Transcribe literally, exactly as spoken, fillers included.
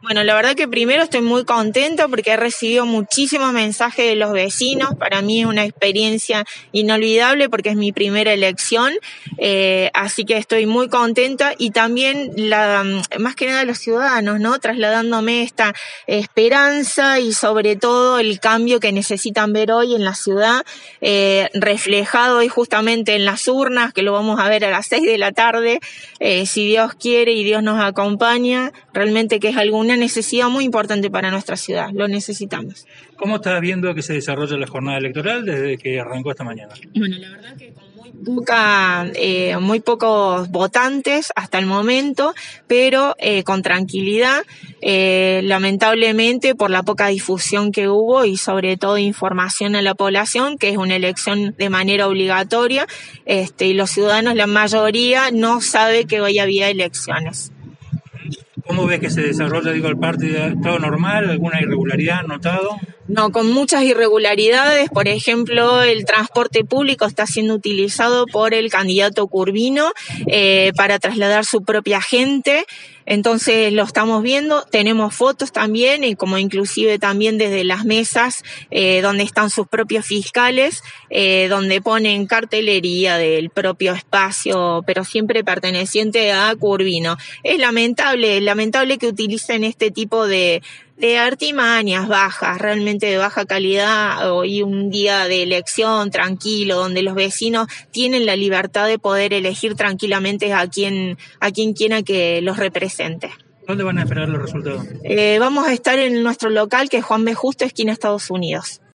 Bueno, la verdad que primero estoy muy contenta porque he recibido muchísimos mensajes de los vecinos. Para mí es una experiencia inolvidable porque es mi primera elección, eh, así que estoy muy contenta y también la, más que nada los ciudadanos, ¿no? Trasladándome esta esperanza y sobre todo el cambio que necesitan ver hoy en la ciudad, eh, reflejado hoy justamente en las urnas, que lo vamos a ver a las seis de la tarde, eh, si Dios quiere y Dios nos acompaña, realmente que es alguna necesidad muy importante para nuestra ciudad, lo necesitamos. ¿Cómo estás viendo que se desarrolla la jornada electoral desde que arrancó esta mañana? Bueno, la verdad que con muy poca, eh, muy pocos votantes hasta el momento, pero eh, con tranquilidad, eh, lamentablemente por la poca difusión que hubo y sobre todo información a la población, que es una elección de manera obligatoria, este, y los ciudadanos, la mayoría, no sabe que hoy había elecciones. ¿Cómo ves que se desarrolla, digo, el partido? ¿Todo normal? ¿Alguna irregularidad notado? No, con muchas irregularidades. Por ejemplo, el transporte público está siendo utilizado por el candidato Curvino eh, para trasladar su propia gente. Entonces lo estamos viendo, tenemos fotos también, y como inclusive también desde las mesas eh, donde están sus propios fiscales, eh, donde ponen cartelería del propio espacio, pero siempre perteneciente a Curvino. Es lamentable, lamentable que utilicen este tipo de de artimañas bajas, realmente de baja calidad, hoy un día de elección tranquilo, donde los vecinos tienen la libertad de poder elegir tranquilamente a quien, a quien quiera que los represente. ¿Dónde van a esperar los resultados? Eh, vamos a estar en nuestro local, que es Juan B. Justo, esquina Estados Unidos.